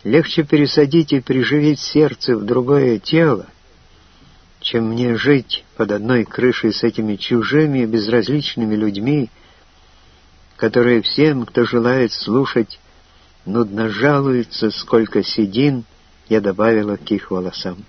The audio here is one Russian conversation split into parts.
Легче пересадить и приживить сердце в другое тело, чем мне жить под одной крышей с этими чужими и безразличными людьми, которые всем, кто желает слушать, нудно жалуются, сколько седин я добавила к их волосам.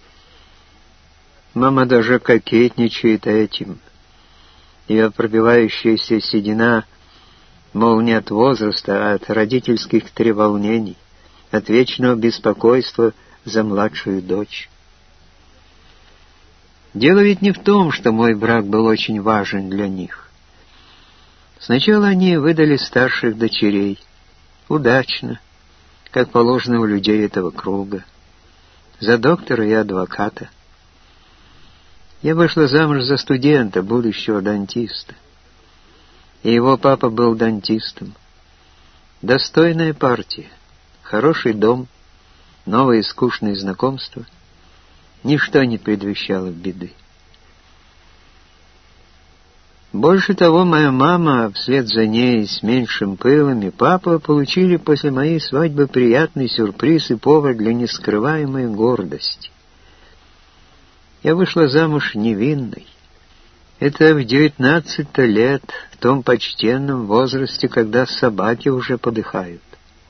Мама даже кокетничает этим. Ее пробивающаяся седина, мол, не от возраста, а от родительских треволнений, от вечного беспокойства за младшую дочь. Дело ведь не в том, что мой брак был очень важен для них. Сначала они выдали старших дочерей. Удачно, как положено у людей этого круга. За доктора и адвоката. Я вышла замуж за студента, будущего дантиста. И его папа был дантистом. Достойная партия, хороший дом, новые скучные знакомства. Ничто не предвещало беды. Больше того, моя мама, вслед за ней с меньшим пылом, и папа получили после моей свадьбы приятный сюрприз и повод для нескрываемой гордости. Я вышла замуж невинной. Это в 19 лет, в том почтенном возрасте, когда собаки уже подыхают.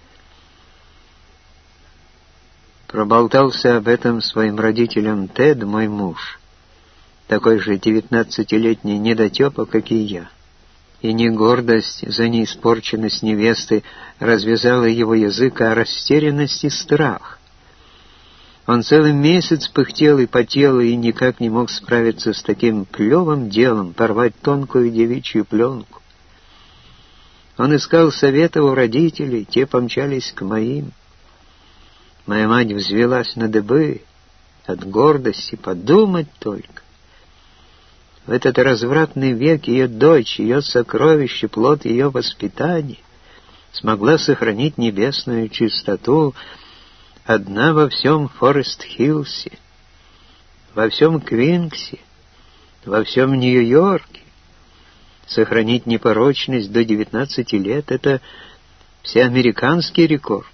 Проболтался об этом своим родителям Тед, мой муж, такой же 19-летний недотепа, как и я. И не гордость за неиспорченность невесты развязала его язык, а растерянность и страх. Он целый месяц пыхтел и потел, и никак не мог справиться с таким плевым делом, порвать тонкую девичью пленку. Он искал совета у родителей, те помчались к моим. Моя мать взвелась на дыбы от гордости, подумать только. В этот развратный век ее дочь, ее сокровище, плод ее воспитания, смогла сохранить небесную чистоту одна во всем Форест-Хиллсе, во всем Квинксе, во всем Нью-Йорке. Сохранить непорочность до 19 лет — это всеамериканский рекорд.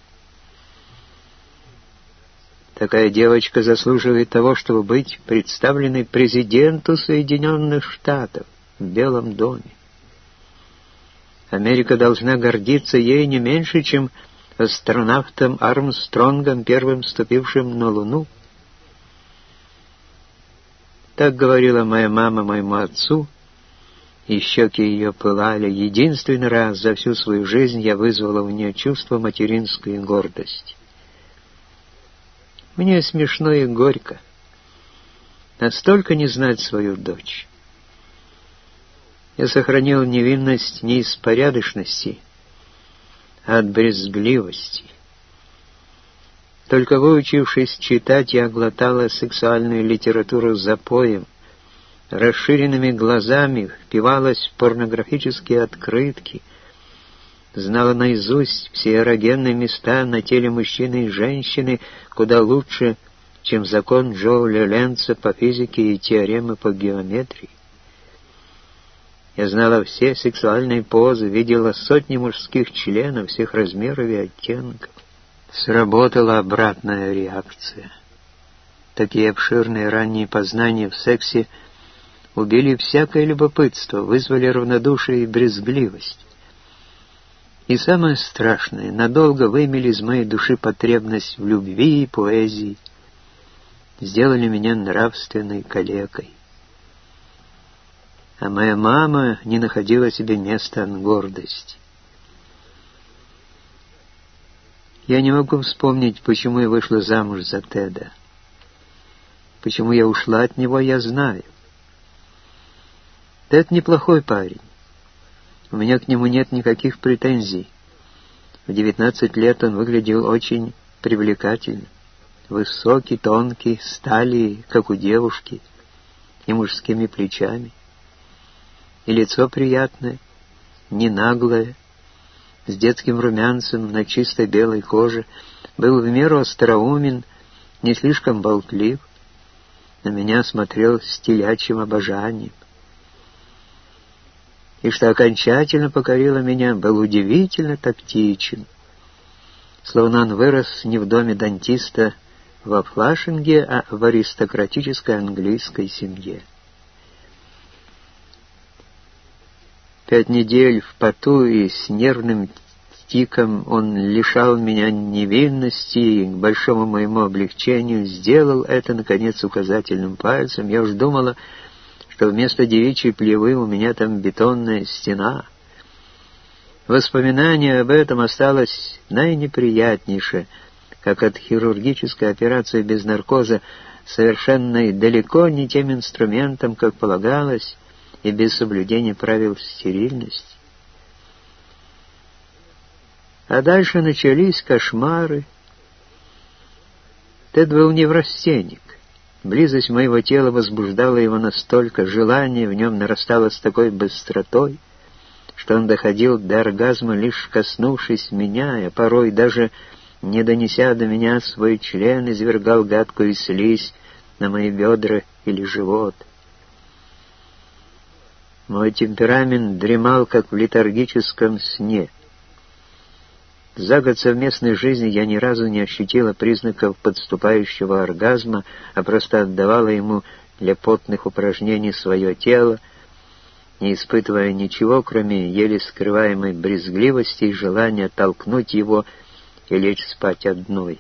Такая девочка заслуживает того, чтобы быть представленной президенту Соединенных Штатов в Белом доме. Америка должна гордиться ей не меньше, чем астронавтом Армстронгом, первым ступившим на Луну. Так говорила моя мама моему отцу, и щеки ее пылали. Единственный раз за всю свою жизнь я вызвала у нее чувство материнской гордости. Мне смешно и горько. Настолько не знать свою дочь. Я сохранил невинность не из порядочности, а от брезгливости. Только выучившись читать, я глотала сексуальную литературу запоем, расширенными глазами впивалась в порнографические открытки, знала наизусть все эрогенные места на теле мужчины и женщины куда лучше, чем закон Джоуля Ленца по физике и теоремы по геометрии. Я знала все сексуальные позы, видела сотни мужских членов всех размеров и оттенков. Сработала обратная реакция. Такие обширные ранние познания в сексе убили всякое любопытство, вызвали равнодушие и брезгливость. И самое страшное, надолго вымели из моей души потребность в любви и поэзии, сделали меня нравственной калекой. А моя мама не находила себе места от гордости. Я не могу вспомнить, почему я вышла замуж за Теда. Почему я ушла от него, я знаю. Тед неплохой парень. У меня к нему нет никаких претензий. В 19 лет он выглядел очень привлекательно. Высокий, тонкий, с талией, как у девушки, и мужскими плечами. И лицо приятное, не наглое, с детским румянцем на чистой белой коже, был в меру остроумен, не слишком болтлив, на меня смотрел с телячьим обожанием. И что окончательно покорило меня, был удивительно тактичен. словно он вырос не в доме дантиста во Флашинге, а в аристократической английской семье. 5 недель в поту и с нервным тиком он лишал меня невинности, и к большому моему облегчению сделал это, наконец, указательным пальцем. Я уж думала, что вместо девичьей плевы у меня там бетонная стена. Воспоминание об этом осталось наинеприятнейшее, как от хирургической операции без наркоза, совершенной далеко не тем инструментом, как полагалось, и без соблюдения правил стерильности. А дальше начались кошмары. Тед был неврастенник. Близость моего тела возбуждала его настолько, желание в нем нарастало с такой быстротой, что он доходил до оргазма, лишь коснувшись меня, а порой даже не донеся до меня свой член, извергал гадкую слизь на мои бедра или живот. Мой темперамент дремал, как в летаргическом сне. За год совместной жизни я ни разу не ощутила признаков подступающего оргазма, а просто отдавала ему для потных упражнений свое тело, не испытывая ничего, кроме еле скрываемой брезгливости и желания толкнуть его и лечь спать одной.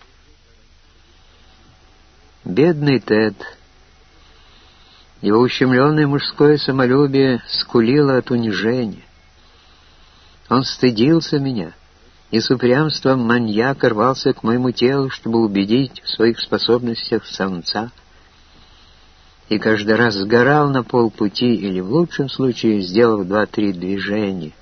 Бедный Тед. Его ущемленное мужское самолюбие скулило от унижения. Он стыдился меня и с упрямством маньяка рвался к моему телу, чтобы убедить в своих способностях самца, и каждый раз сгорал на полпути или, в лучшем случае, сделав 2-3 движения.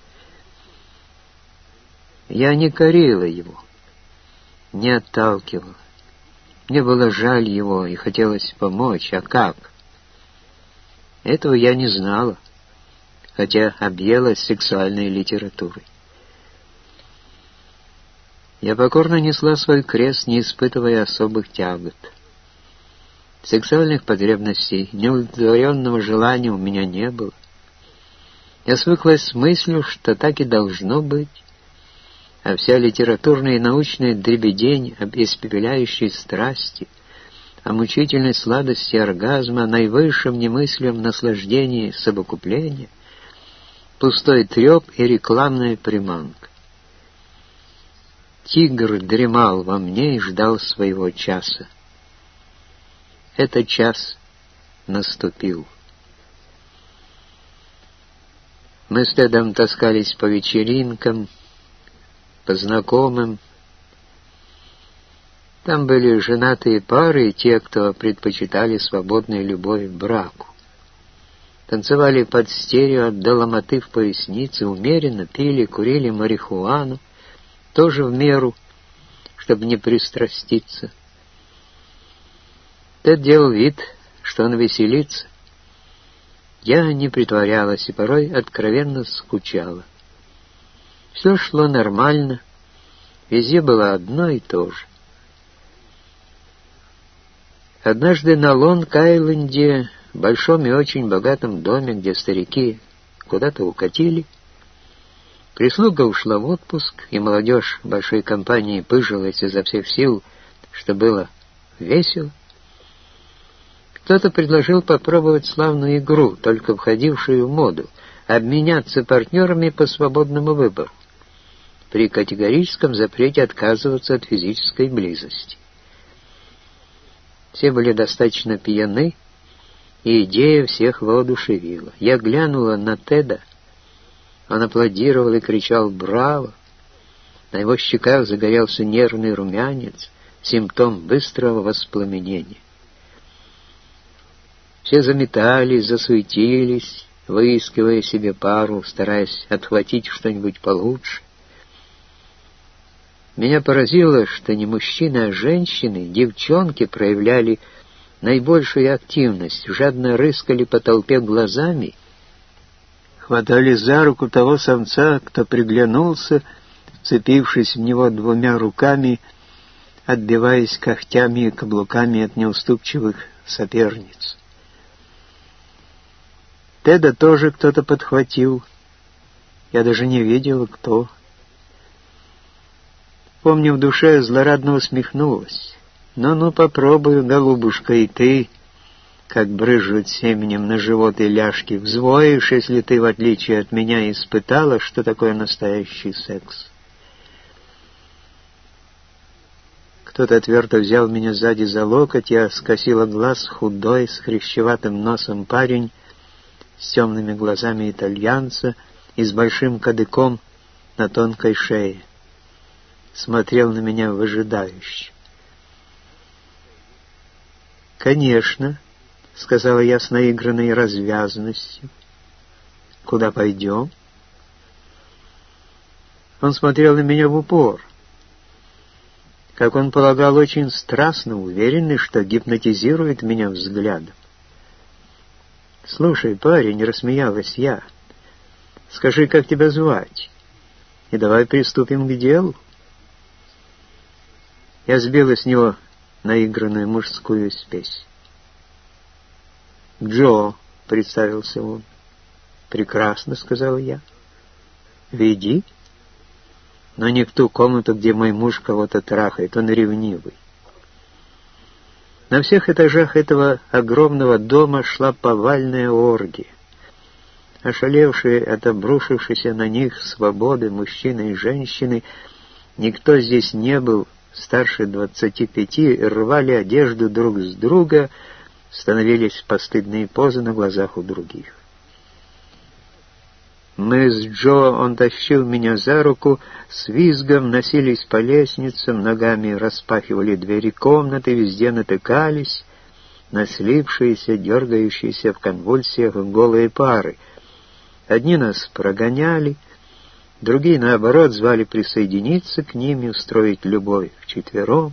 Я не корила его, не отталкивала. Мне было жаль его и хотелось помочь. А как? Этого я не знала, хотя объелась сексуальной литературой. Я покорно несла свой крест, не испытывая особых тягот. Сексуальных потребностей, неудовлетворенного желания у меня не было. Я свыклась с мыслью, что так и должно быть, а вся литературная и научная дребедень об испепеляющей страсти, о мучительной сладости оргазма, о наивысшем немыслимом наслаждении совокупления, пустой треп и рекламная приманка. Тигр дремал во мне и ждал своего часа. Этот час наступил. Мы с Тедом таскались по вечеринкам, по знакомым. Там были женатые пары и те, кто предпочитали свободную любовь к браку. Танцевали под стерео от до ломоты в пояснице, умеренно пили, курили марихуану, тоже в меру, чтобы не пристраститься. Тед делал вид, что он веселится. Я не притворялась и порой откровенно скучала. Все шло нормально, везде было одно и то же. Однажды на Лонг-Айленде, большом и очень богатом доме, где старики куда-то укатили, прислуга ушла в отпуск, и молодежь большой компании пыжилась изо всех сил, что было весело. Кто-то предложил попробовать славную игру, только входившую в моду, обменяться партнерами по свободному выбору, при категорическом запрете отказываться от физической близости. Все были достаточно пьяны, и идея всех воодушевила. Я глянула на Теда. Он аплодировал и кричал «Браво!». На его щеках загорелся нервный румянец, симптом быстрого воспламенения. Все заметались, засуетились, выискивая себе пару, стараясь отхватить что-нибудь получше. Меня поразило, что не мужчины, а женщины, девчонки проявляли наибольшую активность, жадно рыскали по толпе глазами, хватали за руку того самца, кто приглянулся, вцепившись в него 2 руками, отбиваясь когтями и каблуками от неуступчивых соперниц. Теда тоже кто-то подхватил. Я даже не видел, кто. Помню, в душе злорадно усмехнулась. «Ну-ну, попробуй, голубушка, и ты, как брызжут семенем на живот и ляжки, взвоишь, если ты, в отличие от меня, испытала, что такое настоящий секс». Кто-то твердо взял меня сзади за локоть, я скосила глаз, худой, с хрящеватым носом парень, с темными глазами итальянца и с большим кадыком на тонкой шее. Смотрел на меня выжидающе. «Конечно», — сказала я с наигранной развязностью. «Куда пойдем?» Он смотрел на меня в упор. Как он полагал, очень страстно, уверенный, что гипнотизирует меня взглядом. «Слушай, парень», — рассмеялась я, — «скажи, как тебя звать, и давай приступим к делу». Я сбила с него наигранную мужскую спесь. «Джо», — представился он. «Прекрасно», — сказал я. «Веди». Но не в ту комнату, где мой муж кого-то трахает, он ревнивый. На всех этажах этого огромного дома шла повальная оргия. Ошалевшие от обрушившейся на них свободы мужчины и женщины, никто здесь не был старше 25, рвали одежду друг с друга, становились в постыдные позы на глазах у других. Мы с Джо, он тащил меня за руку, с визгом носились по лестницам, ногами распахивали двери комнаты, везде натыкались на слипшиеся, дергающиеся в конвульсиях голые пары. Одни нас прогоняли, другие, наоборот, звали присоединиться к ним и устроить любовь вчетвером.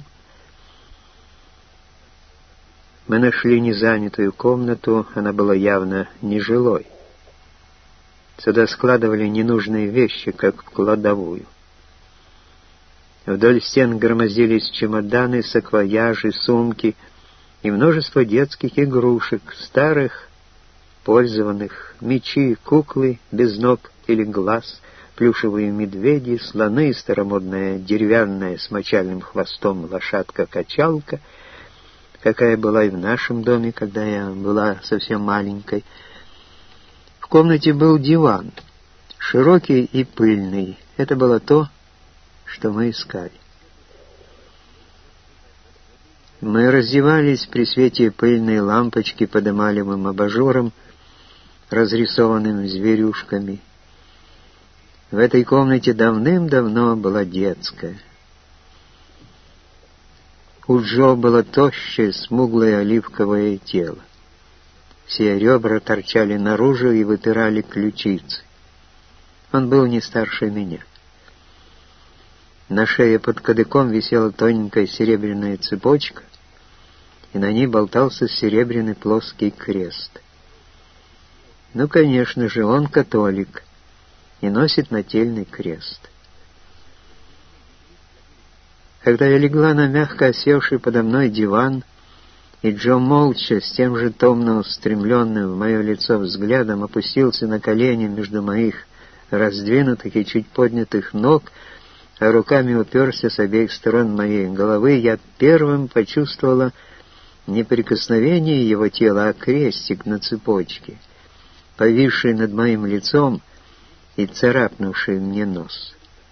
Мы нашли незанятую комнату, она была явно нежилой. Сюда складывали ненужные вещи, как в кладовую. Вдоль стен громоздились чемоданы, саквояжи, сумки и множество детских игрушек, старых, пользованных, мечи, куклы без ног или глаз, плюшевые медведи, слоны, старомодная деревянная с мочальным хвостом лошадка-качалка, какая была и в нашем доме, когда я была совсем маленькой. В комнате был диван, широкий и пыльный. Это было то, что мы искали. Мы раздевались при свете пыльной лампочки под эмалевым абажуром, разрисованным зверюшками. В этой комнате давным-давно была детская. У Джо было тощее, смуглое оливковое тело. Все ребра торчали наружу и выпирали ключицы. Он был не старше меня. На шее под кадыком висела тоненькая серебряная цепочка, и на ней болтался серебряный плоский крест. Ну, конечно же, он католик и носит нательный крест. Когда я легла на мягко осевший подо мной диван, и Джо молча, с тем же томно устремленным в мое лицо взглядом, опустился на колени между моих раздвинутых и чуть поднятых ног, а руками уперся с обеих сторон моей головы, я первым почувствовала не прикосновение его тела, а крестик на цепочке, повисший над моим лицом и царапнувший мне нос.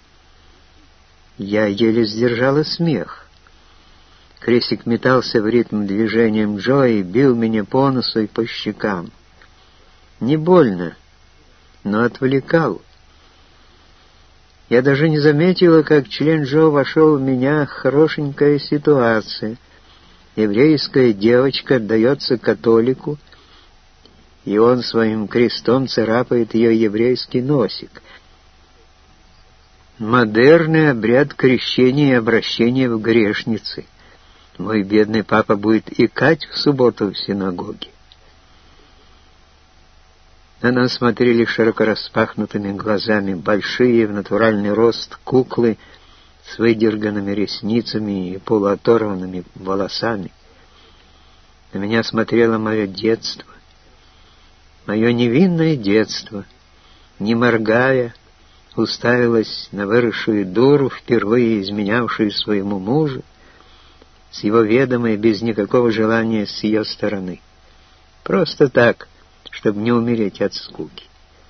Я еле сдержала смех. Крестик метался в ритм движением Джо и бил меня по носу и по щекам. Не больно, но отвлекал. Я даже не заметила, как член Джо вошел в меня. Хорошенькая ситуация. Еврейская девочка отдается католику, и он своим крестом царапает ее еврейский носик. Модерный обряд крещения и обращения в грешницы. Мой бедный папа будет икать в субботу в синагоге. На нас смотрели широко распахнутыми глазами большие в натуральный рост куклы с выдерганными ресницами и полуоторванными волосами. На меня смотрело мое детство, мое невинное детство, не моргая, уставилась на выросшую дуру, впервые изменявшую своему мужу, с его ведома и без никакого желания с ее стороны. Просто так, чтобы не умереть от скуки.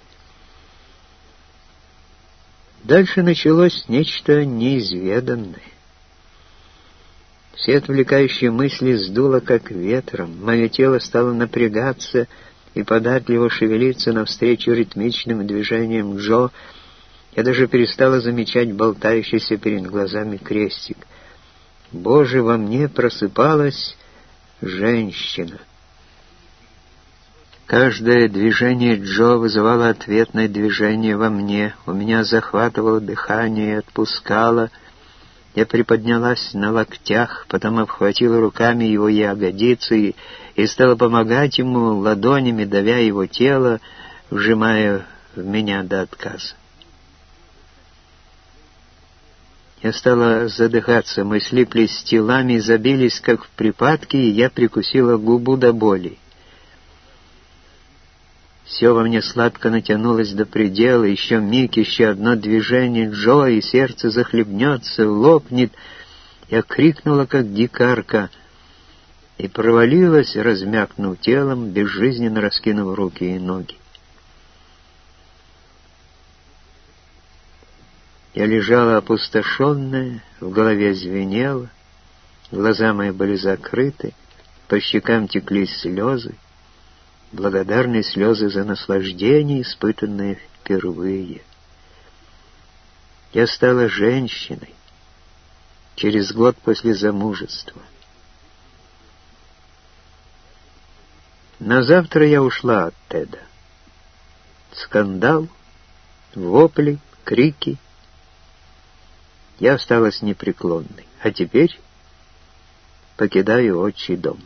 Дальше началось нечто неизведанное. Все отвлекающие мысли сдуло как ветром, мое тело стало напрягаться и податливо шевелиться навстречу ритмичным движениям Джо. Я даже перестала замечать болтающийся перед глазами крестик. Боже, во мне просыпалась женщина. Каждое движение Джо вызывало ответное движение во мне. У меня захватывало дыхание и отпускало. Я приподнялась на локтях, потом обхватила руками его ягодицы и стала помогать ему ладонями, давя его тело, вжимая в меня до отказа. Я стала задыхаться, мы слиплись телами, забились, как в припадке, и я прикусила губу до боли. Все во мне сладко натянулось до предела, еще миг, еще одно движение Джо, и сердце захлебнется, лопнет. Я крикнула, как дикарка, и провалилась, размякнув телом, безжизненно раскинув руки и ноги. Я лежала опустошенная, в голове звенело, глаза мои были закрыты, по щекам текли слезы, благодарные слезы за наслаждение, испытанное впервые. Я стала женщиной через год после замужества. На завтра я ушла от Теда. Скандал, вопли, крики. Я осталась непреклонной, а теперь покидаю отчий дом.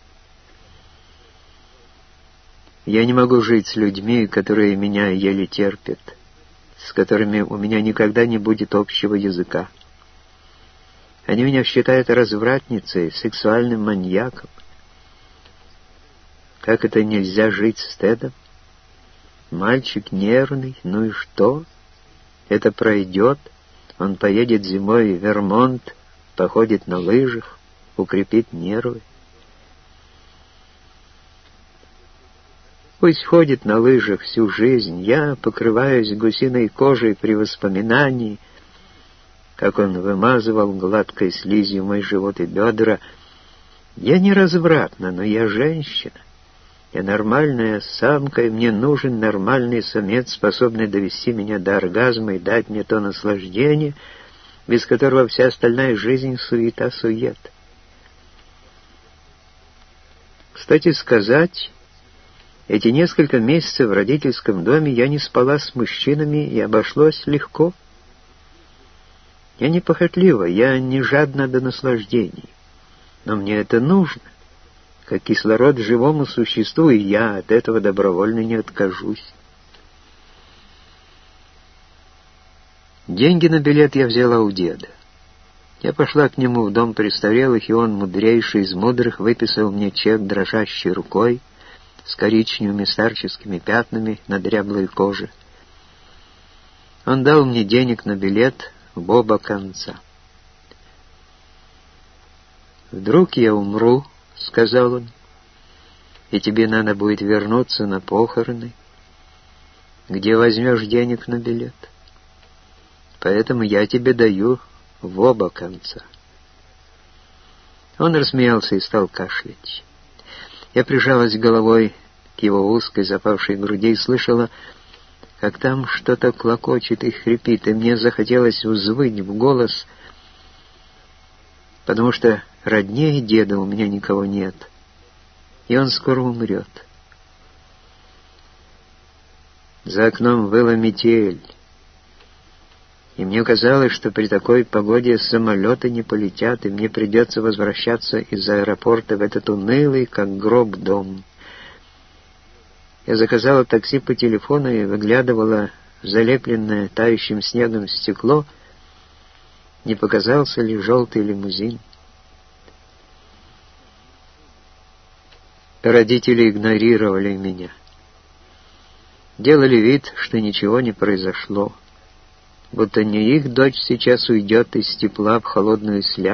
Я не могу жить с людьми, которые меня еле терпят, с которыми у меня никогда не будет общего языка. Они меня считают развратницей, сексуальным маньяком. Как это нельзя жить с Тедом? Мальчик нервный, ну и что? Это пройдет. Он поедет зимой в Вермонт, походит на лыжах, укрепит нервы. Пусть ходит на лыжах всю жизнь, я покрываюсь гусиной кожей при воспоминании, как он вымазывал гладкой слизью мой живот и бедра. Я не развратна, но я женщина. Я нормальная самка, и мне нужен нормальный самец, способный довести меня до оргазма и дать мне то наслаждение, без которого вся остальная жизнь суета-сует. Кстати сказать, эти несколько месяцев в родительском доме я не спала с мужчинами, и обошлось легко. Я не похотлива, я не жадна до наслаждений, но мне это нужно. Как кислород живому существу, и я от этого добровольно не откажусь. Деньги на билет я взяла у деда. Я пошла к нему в дом престарелых, и он, мудрейший из мудрых, выписал мне чек дрожащей рукой с коричневыми старческими пятнами на дряблой коже. Он дал мне денег на билет в оба конца. «Вдруг я умру, — сказал он, — и тебе надо будет вернуться на похороны, где возьмешь денег на билет. Поэтому я тебе даю в оба конца». Он рассмеялся и стал кашлять. Я прижалась головой к его узкой запавшей груди и слышала, как там что-то клокочет и хрипит, и мне захотелось взвыть в голос, потому что роднее деда у меня никого нет, и он скоро умрет. За окном выла метель, и мне казалось, что при такой погоде самолеты не полетят, и мне придется возвращаться из аэропорта в этот унылый, как гроб, дом. Я заказала такси по телефону и выглядывала в залепленное тающим снегом стекло, не показался ли желтый лимузин. Родители игнорировали меня. Делали вид, что ничего не произошло. будто не их дочь сейчас уйдет из тепла в холодную слякоть,